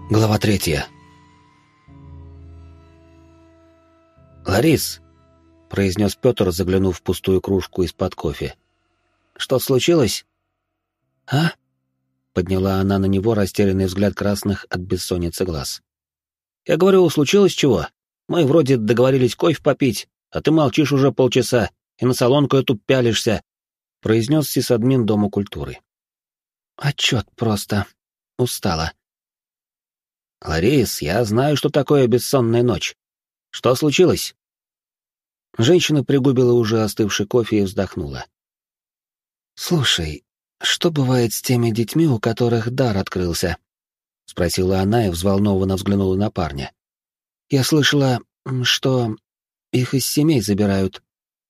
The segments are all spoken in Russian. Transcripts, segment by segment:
Глава 3. «Ларис», — произнес Петр, заглянув в пустую кружку из-под кофе. «Что случилось?» «А?» — подняла она на него растерянный взгляд красных от бессонницы глаз. «Я говорю, случилось чего? Мы вроде договорились кофе попить, а ты молчишь уже полчаса и на солонку эту пялишься», — произнес сисадмин Дома культуры. «Отчет просто. Устала». «Ларис, я знаю, что такое бессонная ночь. Что случилось?» Женщина пригубила уже остывший кофе и вздохнула. «Слушай, что бывает с теми детьми, у которых дар открылся?» — спросила она и взволнованно взглянула на парня. «Я слышала, что их из семей забирают».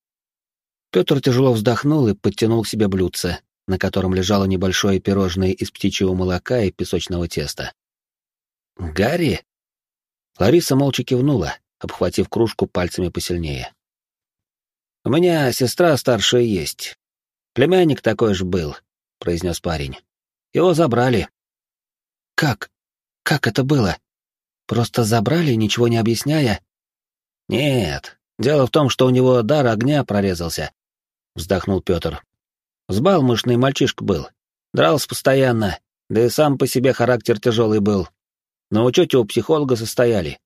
Петр тяжело вздохнул и подтянул к себе блюдце, на котором лежало небольшое пирожное из птичьего молока и песочного теста. «Гарри?» Лариса молча кивнула, обхватив кружку пальцами посильнее. «У меня сестра старшая есть. Племянник такой же был», — произнес парень. «Его забрали». «Как? Как это было? Просто забрали, ничего не объясняя?» «Нет, дело в том, что у него дар огня прорезался», — вздохнул Петр. «Взбалмошный мальчишка был, дрался постоянно, да и сам по себе характер тяжелый был. На учете у психолога состояли».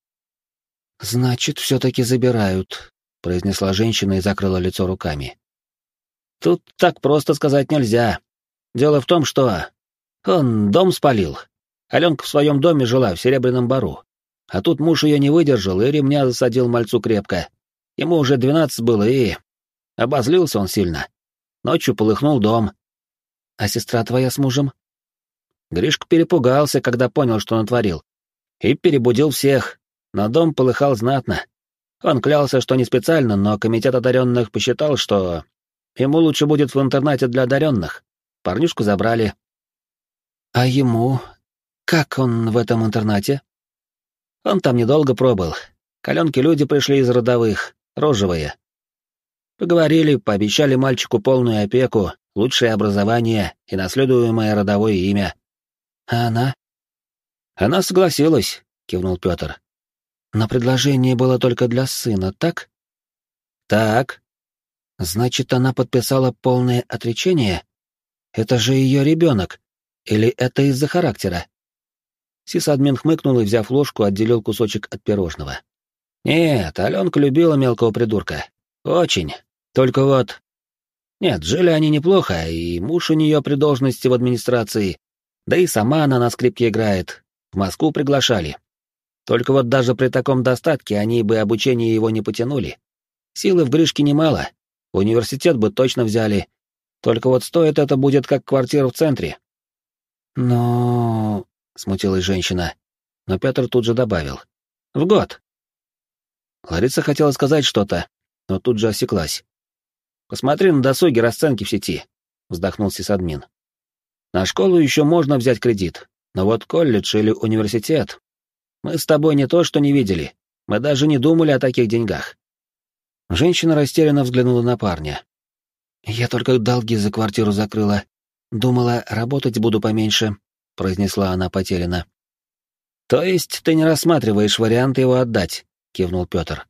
«Значит, все-таки забирают», — произнесла женщина и закрыла лицо руками. «Тут так просто сказать нельзя. Дело в том, что он дом спалил. Аленка в своем доме жила в Серебряном Бару. А тут муж ее не выдержал и ремня засадил мальцу крепко. Ему уже 12 было, и обозлился он сильно. Ночью полыхнул дом». «А сестра твоя с мужем?» Гришка перепугался, когда понял, что натворил. И перебудил всех, но дом полыхал знатно. Он клялся, что не специально, но комитет одаренных посчитал, что ему лучше будет в интернате для одаренных. Парнишку забрали. «А ему? Как он в этом интернате?» «Он там недолго пробыл. К Аленке люди пришли из родовых, рожевые. Поговорили, пообещали мальчику полную опеку, лучшее образование и наследуемое родовое имя. А она?» «Она согласилась», — кивнул Петр. «Но предложение было только для сына, так?» «Так». «Значит, она подписала полное отречение? Это же ее ребенок. Или это из-за характера?» Сисадмин хмыкнул и, взяв ложку, отделил кусочек от пирожного. «Нет, Аленка любила мелкого придурка. Очень. Только вот...» «Нет, жили они неплохо, и муж у нее при должности в администрации. Да и сама она на скрипке играет. В Москву приглашали. Только вот даже при таком достатке они бы обучение его не потянули. Силы в Гришке немало. В университет бы точно взяли. Только вот стоит это будет как квартира в центре». «Но...» — смутилась женщина. Но Петр тут же добавил. «В год». Лариса хотела сказать что-то, но тут же осеклась. «Посмотри на досуге расценки в сети», — вздохнул сисадмин. «На школу еще можно взять кредит, но вот колледж или университет... Мы с тобой не то что не видели, мы даже не думали о таких деньгах». Женщина растерянно взглянула на парня. «Я только долги за квартиру закрыла. Думала, работать буду поменьше», — произнесла она потерянно. «То есть ты не рассматриваешь вариант его отдать?» — кивнул Петр.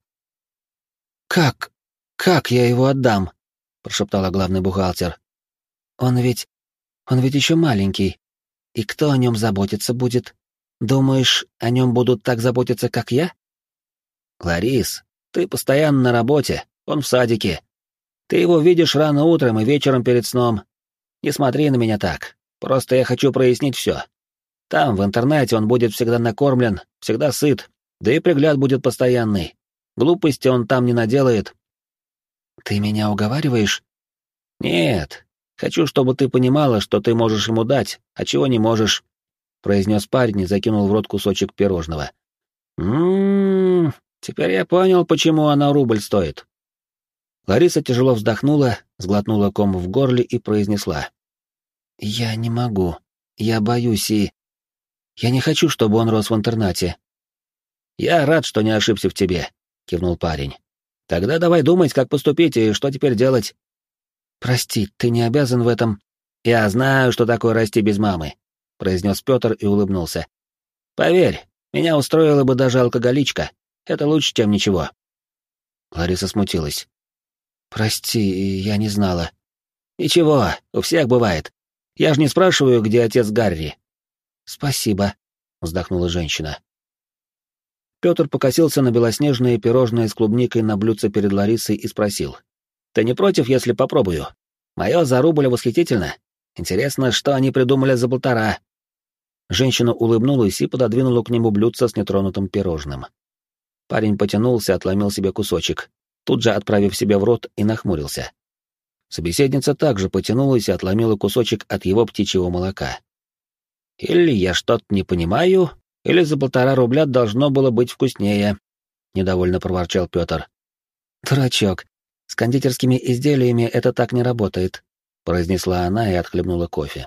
«Как? Как я его отдам?» — прошептала главный бухгалтер. Он ведь еще маленький. И кто о нем заботиться будет? Думаешь, о нем будут так заботиться, как я?» «Ларис, ты постоянно на работе, он в садике. Ты его видишь рано утром и вечером перед сном. Не смотри на меня так, просто я хочу прояснить все. Там, в интернете, он будет всегда накормлен, всегда сыт, да и пригляд будет постоянный. Глупости он там не наделает». «Ты меня уговариваешь?» «Нет. Хочу, чтобы ты понимала, что ты можешь ему дать, а чего не можешь», — произнес парень и закинул в рот кусочек пирожного. Теперь я понял, почему она рубль стоит». Лариса тяжело вздохнула, сглотнула ком в горле и произнесла. «Я не могу. Я боюсь и... Я не хочу, чтобы он рос в интернате». «Я рад, что не ошибся в тебе», — кивнул парень. «Тогда давай думать, как поступить и что теперь делать». «Прости, ты не обязан в этом...» «Я знаю, что такое расти без мамы», — произнес Петр и улыбнулся. Поверь, меня устроила бы даже алкоголичка. Это лучше, чем ничего». Лариса смутилась. «Прости, я не знала». «Ничего, у всех бывает. Я же не спрашиваю, где отец Гарри». «Спасибо», — вздохнула женщина. Петр покосился на белоснежные пирожные с клубникой на блюдце перед Ларисой и спросил. «Ты не против, если попробую? Мое за рубль восхитительно. Интересно, что они придумали за 1,5». Женщина улыбнулась и пододвинула к нему блюдце с нетронутым пирожным. Парень потянулся, отломил себе кусочек, тут же отправив себе в рот и нахмурился. Собеседница также потянулась и отломила кусочек от его птичьего молока. «Или я что-то не понимаю, или за 1,5 рубля должно было быть вкуснее», — недовольно проворчал Петр. «Дурачок, с кондитерскими изделиями это так не работает», — произнесла она и отхлебнула кофе.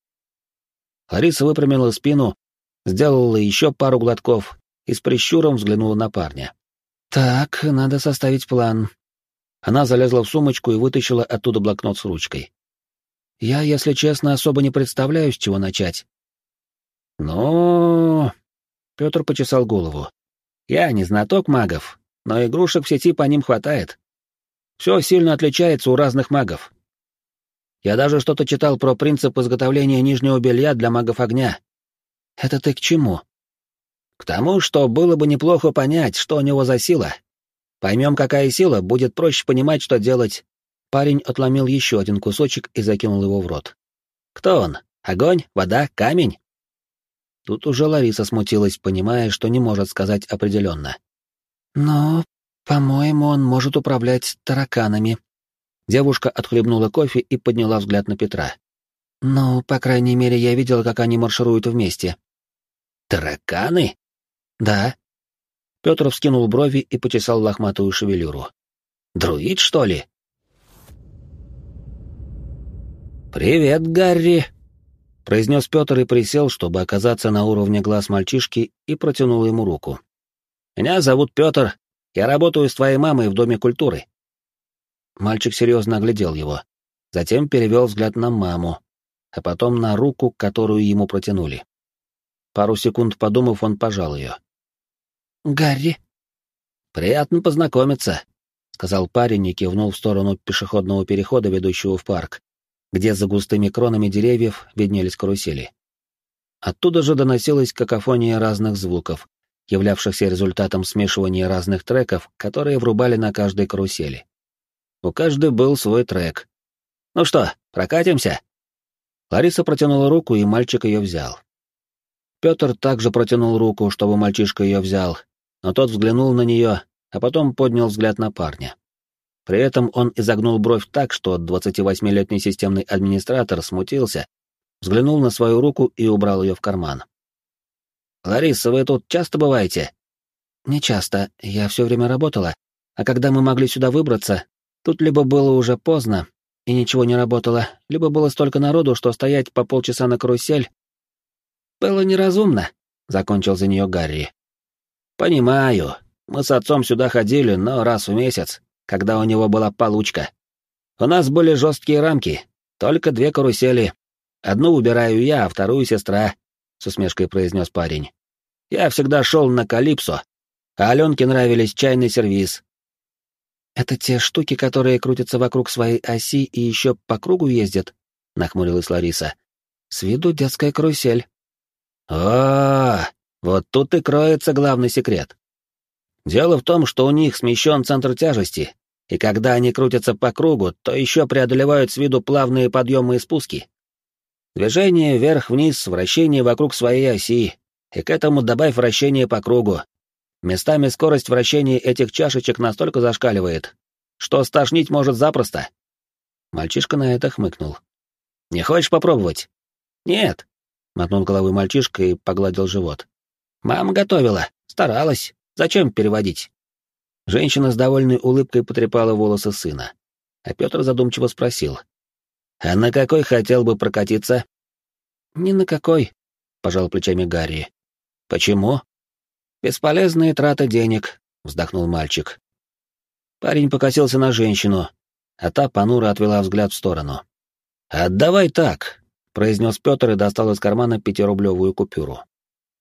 Лариса выпрямила спину, сделала еще пару глотков и с прищуром взглянула на парня. «Так, надо составить план». Она залезла в сумочку и вытащила оттуда блокнот с ручкой. «Я, если честно, особо не представляю, с чего начать». «Ну...» — Петр почесал голову. «Я не знаток магов, но игрушек в сети по ним хватает. Все сильно отличается у разных магов. Я даже что-то читал про принцип изготовления нижнего белья для магов огня». «Это ты к чему?» «К тому, что было бы неплохо понять, что у него за сила. Поймем, какая сила, будет проще понимать, что делать». Парень отломил еще один кусочек и закинул его в рот. «Кто он? Огонь? Вода? Камень?» Тут уже Лариса смутилась, понимая, что не может сказать определенно. «Но, по-моему, он может управлять тараканами». Девушка отхлебнула кофе и подняла взгляд на Петра. «Ну, по крайней мере, я видела, как они маршируют вместе». «Тараканы?» «Да». Петр вскинул брови и почесал лохматую шевелюру. «Друид, что ли?» «Привет, Гарри!» — произнес Петр и присел, чтобы оказаться на уровне глаз мальчишки, и протянул ему руку. «Меня зовут Петр. Я работаю с твоей мамой в Доме культуры». Мальчик серьезно оглядел его, затем перевел взгляд на маму, а потом на руку, которую ему протянули. Пару секунд подумав, он пожал ее. «Гарри». «Приятно познакомиться», — сказал парень и кивнул в сторону пешеходного перехода, ведущего в парк, где за густыми кронами деревьев виднелись карусели. Оттуда же доносилась какофония разных звуков, являвшихся результатом смешивания разных треков, которые врубали на каждой карусели. У каждой был свой трек. «Ну что, прокатимся?» Лариса протянула руку, и мальчик ее взял. Петр также протянул руку, чтобы мальчишка ее взял, но тот взглянул на нее, а потом поднял взгляд на парня. При этом он изогнул бровь так, что 28-летний системный администратор смутился, взглянул на свою руку и убрал ее в карман. «Лариса, вы тут часто бываете?» «Не часто, я все время работала, а когда мы могли сюда выбраться, тут либо было уже поздно, и ничего не работало, либо было столько народу, что стоять по полчаса на карусель...» «Было неразумно», — закончил за нее Гарри. «Понимаю. Мы с отцом сюда ходили, но раз в месяц, когда у него была получка. У нас были жесткие рамки, только 2 карусели. Одну убираю я, а вторую сестра», — с усмешкой произнес парень. «Я всегда шел на Калипсо, а Аленке нравились чайный сервиз». «Это те штуки, которые крутятся вокруг своей оси и еще по кругу ездят?» — нахмурилась Лариса. «С виду детская карусель». «О, вот тут и кроется главный секрет. Дело в том, что у них смещен центр тяжести, и когда они крутятся по кругу, то еще преодолевают с виду плавные подъемы и спуски. Движение вверх-вниз, вращение вокруг своей оси, и к этому добавь вращение по кругу. Местами скорость вращения этих чашечек настолько зашкаливает, что стошнить может запросто». Мальчишка на это хмыкнул. «Не хочешь попробовать?» «Нет», — мотнул головой мальчишка и погладил живот. «Мама готовила, старалась. Зачем переводить?» Женщина с довольной улыбкой потрепала волосы сына, а Петр задумчиво спросил. «А на какой хотел бы прокатиться?» «Ни на какой», — пожал плечами Гарри. «Почему?» «Бесполезные траты денег», — вздохнул мальчик. Парень покосился на женщину, а та понуро отвела взгляд в сторону. «Отдавай так», — произнес Петр и достал из кармана 5-рублевую купюру.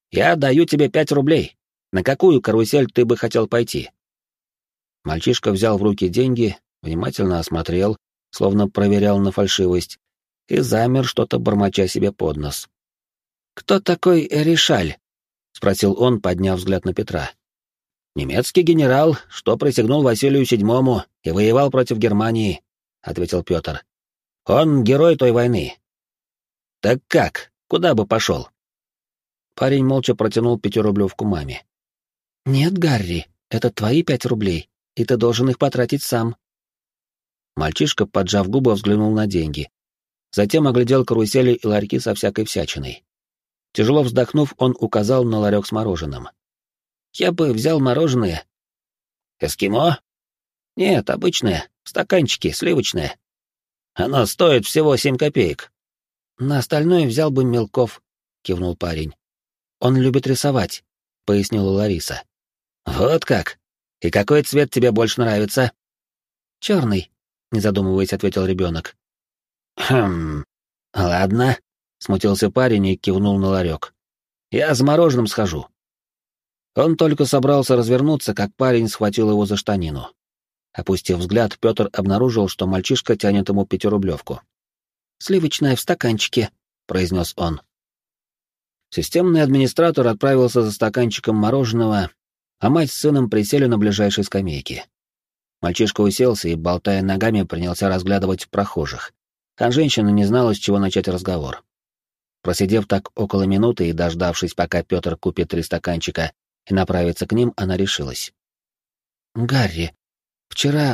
Я даю тебе 5 рублей. На какую карусель ты бы хотел пойти?» Мальчишка взял в руки деньги, внимательно осмотрел, словно проверял на фальшивость, и замер, что-то бормоча себе под нос. «Кто такой Ришаль?» — спросил он, подняв взгляд на Петра. «Немецкий генерал, что присягнул Василию VII и воевал против Германии», — ответил Петр. «Он герой той войны». «Так как? Куда бы пошел?» Парень молча протянул 5-рублевку маме. «Нет, Гарри, это твои 5 рублей, и ты должен их потратить сам». Мальчишка, поджав губы, взглянул на деньги. Затем оглядел карусели и ларьки со всякой всячиной. Тяжело вздохнув, он указал на ларек с мороженым. «Я бы взял мороженое». «Эскимо?» «Нет, обычное, в стаканчике, сливочное. Оно стоит всего 7 копеек». «На остальное взял бы Мелков», — кивнул парень. «Он любит рисовать», — пояснила Лариса. «Вот как? И какой цвет тебе больше нравится?» «Черный», — не задумываясь, ответил ребенок. «Хм, ладно», — смутился парень и кивнул на ларек. «Я за мороженым схожу». Он только собрался развернуться, как парень схватил его за штанину. Опустив взгляд, Петр обнаружил, что мальчишка тянет ему 5-рублевку. «Сливочная в стаканчике», — произнес он. Системный администратор отправился за стаканчиком мороженого, а мать с сыном присели на ближайшей скамейке. Мальчишка уселся и, болтая ногами, принялся разглядывать прохожих, а женщина не знала, с чего начать разговор. Просидев так около минуты и дождавшись, пока Петр купит 3 стаканчика и направится к ним, она решилась. «Гарри, вчера,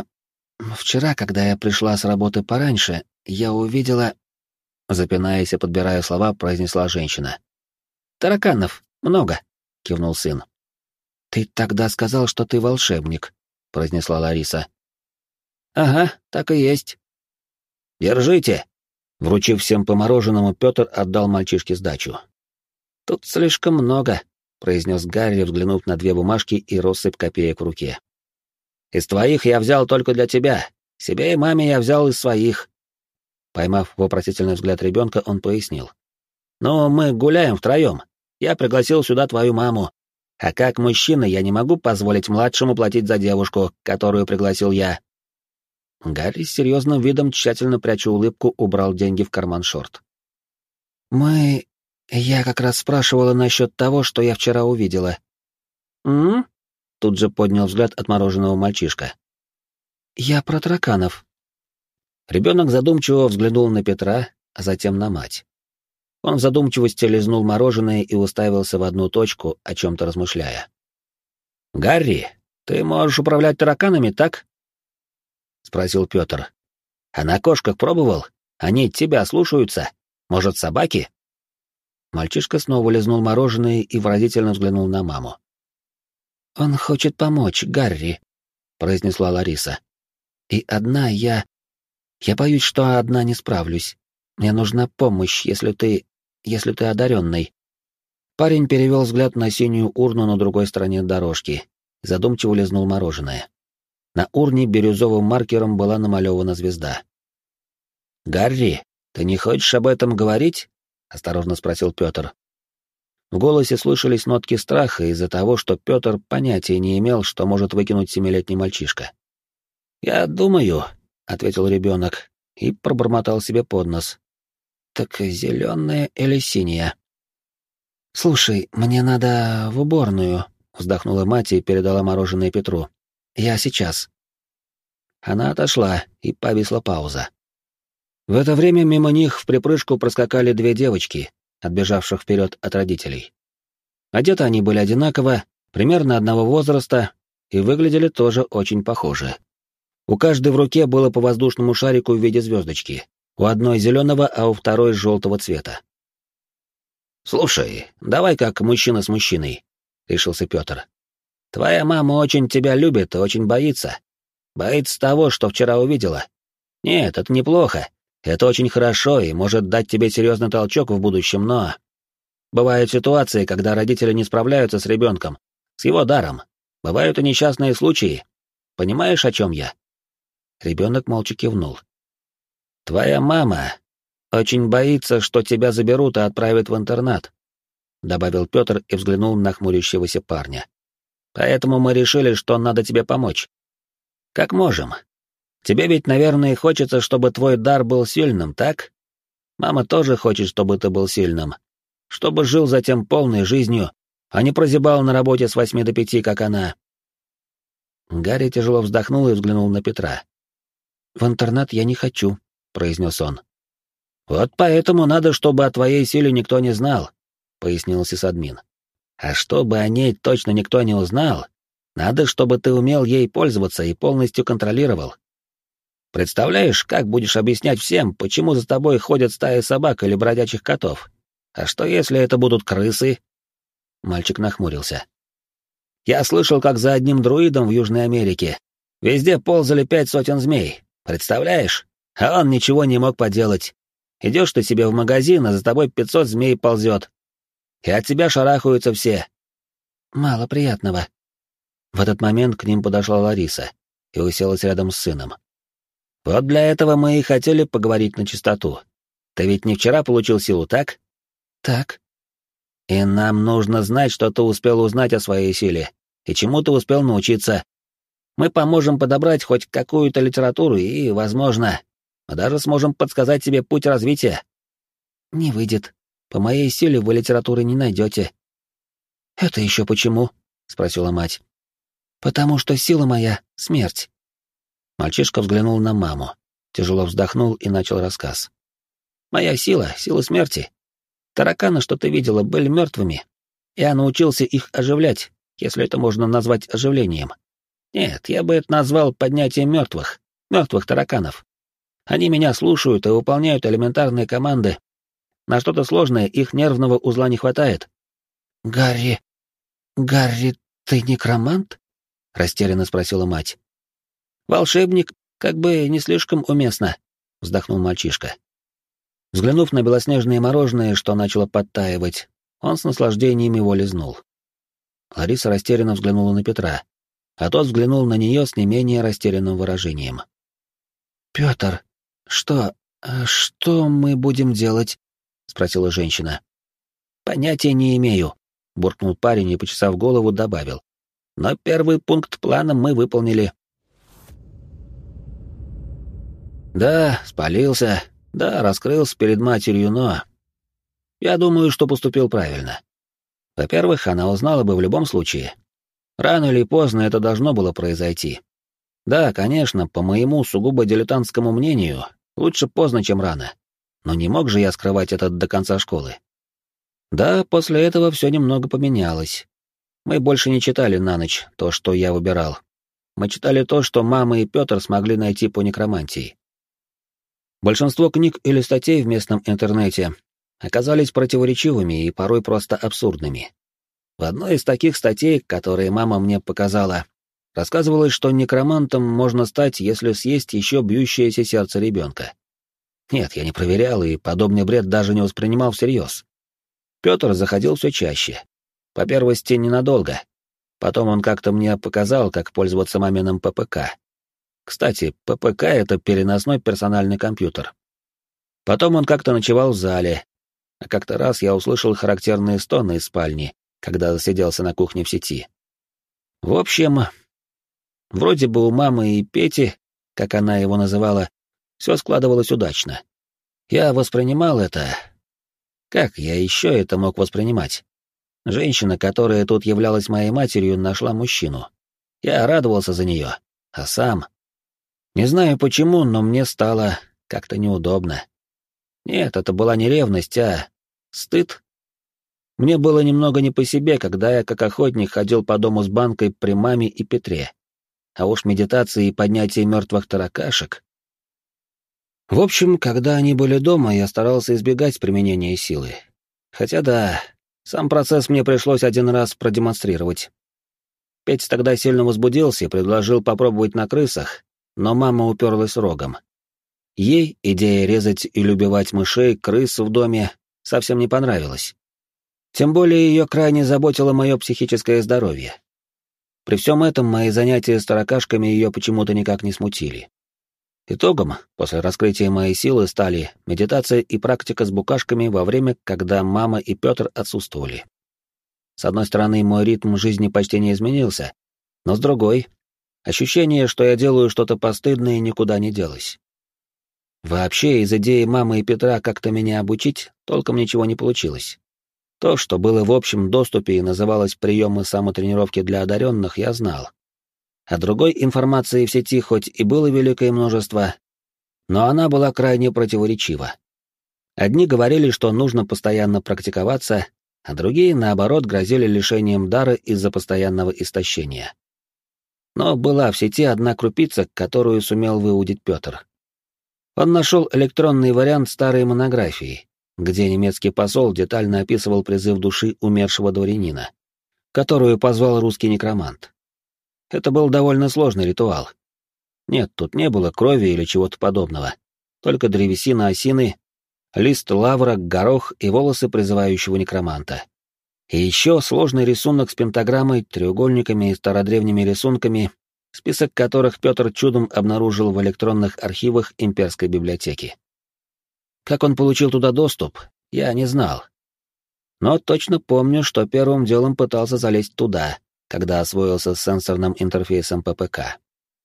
когда я пришла с работы пораньше, я увидела...» Запинаясь и подбирая слова, произнесла женщина. «Тараканов много», — кивнул сын. «Ты тогда сказал, что ты волшебник», — произнесла Лариса. «Ага, так и есть». «Держите!» Вручив всем по мороженому, Петр отдал мальчишке сдачу. «Тут слишком много», — произнес Гарри, взглянув на 2 бумажки и россыпь копеек в руке. «Из твоих я взял только для тебя. Себе и маме я взял из своих». Поймав вопросительный взгляд ребенка, он пояснил. «Ну, мы гуляем втроем. Я пригласил сюда твою маму. А как мужчина я не могу позволить младшему платить за девушку, которую пригласил я». Гарри с серьезным видом, тщательно пряча улыбку, убрал деньги в карман шорт. Я как раз спрашивала насчет того, что я вчера увидела». «М?», тут же поднял взгляд от мороженого мальчишка. «Я про тараканов». Ребенок задумчиво взглянул на Петра, а затем на мать. Он в задумчивости лизнул мороженое и уставился в одну точку, о чем-то размышляя. «Гарри, ты можешь управлять тараканами, так?» — спросил Петр. «А на кошках пробовал? Они тебя слушаются? Может, собаки?» Мальчишка снова лизнул мороженое и выразительно взглянул на маму. «Он хочет помочь, Гарри», — произнесла Лариса. «И одна я боюсь, что одна не справлюсь. Мне нужна помощь, если ты одаренный». Парень перевел взгляд на синюю урну на другой стороне дорожки и задумчиво лизнул мороженое. На урне бирюзовым маркером была намалевана звезда. «Гарри, ты не хочешь об этом говорить?» — осторожно спросил Петр. В голосе слышались нотки страха из-за того, что Петр понятия не имел, что может выкинуть 7-летний мальчишка. «Я думаю», — ответил ребенок и пробормотал себе под нос. «Так зеленая или синяя?» «Слушай, мне надо в уборную», — вздохнула мать и передала мороженое Петру. «Я сейчас». Она отошла, и повисла пауза. В это время мимо них в припрыжку проскакали 2 девочки, отбежавших вперед от родителей. Одеты они были одинаково, примерно одного возраста, и выглядели тоже очень похоже. У каждой в руке было по воздушному шарику в виде звездочки, у одной зеленого, а у второй желтого цвета. «Слушай, давай как мужчина с мужчиной», — решился Петр. «Твоя мама очень тебя любит и очень боится. Боится того, что вчера увидела. Нет, это неплохо. Это очень хорошо и может дать тебе серьезный толчок в будущем, но... Бывают ситуации, когда родители не справляются с ребенком, с его даром. Бывают и несчастные случаи. Понимаешь, о чем я?» Ребенок молча кивнул. «Твоя мама очень боится, что тебя заберут и отправят в интернат. добавил Петр и взглянул на хмурящегося парня. «Поэтому мы решили, что надо тебе помочь. Как можем. Тебе ведь, наверное, хочется, чтобы твой дар был сильным, так? Мама тоже хочет, чтобы ты был сильным. Чтобы жил затем полной жизнью, а не прозябал на работе с 8 до 5, как она». Гарри тяжело вздохнул и взглянул на Петра. «В интернат я не хочу», — произнес он. «Вот поэтому надо, чтобы о твоей силе никто не знал», — пояснил сисадмин. «А чтобы о ней точно никто не узнал, надо, чтобы ты умел ей пользоваться и полностью контролировал. Представляешь, как будешь объяснять всем, почему за тобой ходят стаи собак или бродячих котов? А что, если это будут крысы?» Мальчик нахмурился. «Я слышал, как за одним друидом в Южной Америке везде ползали 5 сотен змей. Представляешь? А он ничего не мог поделать. Идешь ты себе в магазин, а за тобой 500 змей ползет. И от тебя шарахаются все». «Мало приятного». В этот момент к ним подошла Лариса и уселась рядом с сыном. «Вот для этого мы и хотели поговорить на чистоту. Ты ведь не вчера получил силу, так?» «Так». «И нам нужно знать, что ты успел узнать о своей силе, и чему ты успел научиться. Мы поможем подобрать хоть какую-то литературу и, возможно, мы даже сможем подсказать тебе путь развития». «Не выйдет. По моей силе вы литературы не найдете». «Это еще почему?» — спросила мать. «Потому что сила моя — смерть». Мальчишка взглянул на маму, тяжело вздохнул и начал рассказ. «Моя сила — сила смерти. Тараканы, что ты видела, были мертвыми. Я научился их оживлять, если это можно назвать оживлением. Нет, я бы это назвал поднятием мертвых тараканов. Они меня слушают и выполняют элементарные команды. На что-то сложное их нервного узла не хватает». «Гарри, ты некромант?» — растерянно спросила мать. «Волшебник, как бы не слишком уместно», — вздохнул мальчишка. Взглянув на белоснежное мороженое, что начало подтаивать, он с наслаждением его лизнул. Лариса растерянно взглянула на Петра, а тот взглянул на нее с не менее растерянным выражением. «Петр, что мы будем делать?» — спросила женщина. «Понятия не имею», — буркнул парень и, почесав голову, добавил. «Но первый пункт плана мы выполнили». «Да, спалился, да, раскрылся перед матерью, но... Я думаю, что поступил правильно. Во-первых, она узнала бы в любом случае. Рано или поздно это должно было произойти. Да, конечно, по моему сугубо дилетантскому мнению, лучше поздно, чем рано. Но не мог же я скрывать это до конца школы. Да, после этого все немного поменялось. Мы больше не читали на ночь то, что я выбирал. Мы читали то, что мама и Петр смогли найти по некромантии. Большинство книг или статей в местном интернете оказались противоречивыми и порой просто абсурдными. В одной из таких статей, которые мама мне показала, рассказывалось, что некромантом можно стать, если съесть еще бьющееся сердце ребенка. Нет, я не проверял и подобный бред даже не воспринимал всерьез. Петр заходил все чаще. По первости, ненадолго. Потом он как-то мне показал, как пользоваться маминым ППК. Кстати, ППК — это переносной персональный компьютер. Потом он как-то ночевал в зале, а как-то раз я услышал характерные стоны из спальни, когда засиделся на кухне в сети. В общем, вроде бы у мамы и Пети, как она его называла, все складывалось удачно. Я воспринимал это... Как я еще это мог воспринимать? Женщина, которая тут являлась моей матерью, нашла мужчину. Я радовался за нее, а сам... Не знаю почему, но мне стало как-то неудобно. Нет, это была не ревность, а стыд. Мне было немного не по себе, когда я как охотник ходил по дому с банкой при маме и Петре. А уж медитации и поднятие мертвых таракашек. В общем, когда они были дома, я старался избегать применения силы. Хотя да, сам процесс мне пришлось один раз продемонстрировать. Петя тогда сильно возбудился и предложил попробовать на крысах, но мама уперлась рогом. Ей идея резать или убивать мышей, крыс в доме совсем не понравилась. Тем более ее крайне заботило мое психическое здоровье. При всем этом мои занятия с таракашками ее почему-то никак не смутили. Итогом, после раскрытия моей силы, стали медитация и практика с букашками во время, когда мама и Петр отсутствовали. С одной стороны, мой ритм жизни почти не изменился, но с другой, ощущение, что я делаю что-то постыдное, никуда не делось. Вообще, из идеи мамы и Петра как-то меня обучить, толком ничего не получилось. То, что было в общем доступе и называлось приемы самотренировки для одаренных, я знал. А другой информации в сети хоть и было великое множество, но она была крайне противоречива. Одни говорили, что нужно постоянно практиковаться, а другие, наоборот, грозили лишением дара из-за постоянного истощения. Но была в сети одна крупица, которую сумел выудить Петр. Он нашел электронный вариант старой монографии, где немецкий посол детально описывал призыв души умершего дворянина, которую позвал русский некромант. Это был довольно сложный ритуал. Нет, тут не было крови или чего-то подобного, только древесина осины, лист лавра, горох и волосы призывающего некроманта. И еще сложный рисунок с пентаграммой, треугольниками и стародревними рисунками, список которых Петр чудом обнаружил в электронных архивах имперской библиотеки. Как он получил туда доступ, я не знал. Но точно помню, что первым делом пытался залезть туда, когда освоился с сенсорным интерфейсом ППК.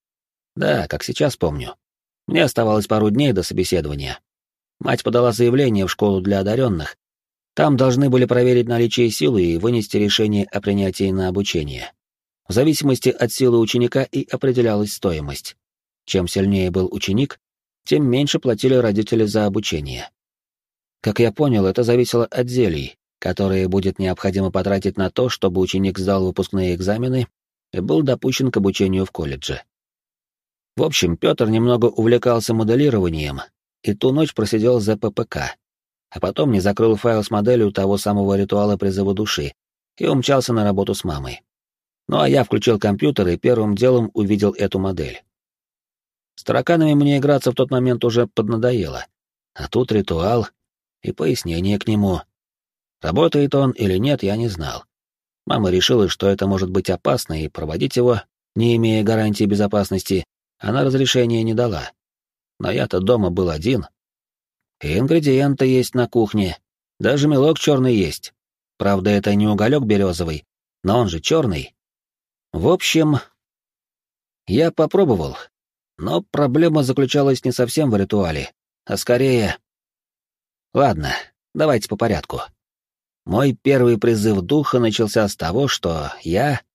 Да, как сейчас помню. Мне оставалось пару дней до собеседования. Мать подала заявление в школу для одаренных. Там должны были проверить наличие силы и вынести решение о принятии на обучение. В зависимости от силы ученика и определялась стоимость. Чем сильнее был ученик, тем меньше платили родители за обучение. Как я понял, это зависело от зелий, которые будет необходимо потратить на то, чтобы ученик сдал выпускные экзамены и был допущен к обучению в колледже. В общем, Петр немного увлекался моделированием и ту ночь просидел за ППК, а потом не закрыл файл с моделью того самого ритуала призыва души и умчался на работу с мамой. Ну а я включил компьютер и первым делом увидел эту модель. С тараканами мне играться в тот момент уже поднадоело, а тут ритуал и пояснение к нему. Работает он или нет, я не знал. Мама решила, что это может быть опасно, и проводить его, не имея гарантии безопасности, она разрешения не дала. Но я-то дома был один. И ингредиенты есть на кухне, даже мелок черный есть. Правда, это не уголек березовый, но он же черный. В общем, я попробовал, но проблема заключалась не совсем в ритуале, а скорее... Ладно, давайте по порядку. Мой первый призыв духа начался с того, что я,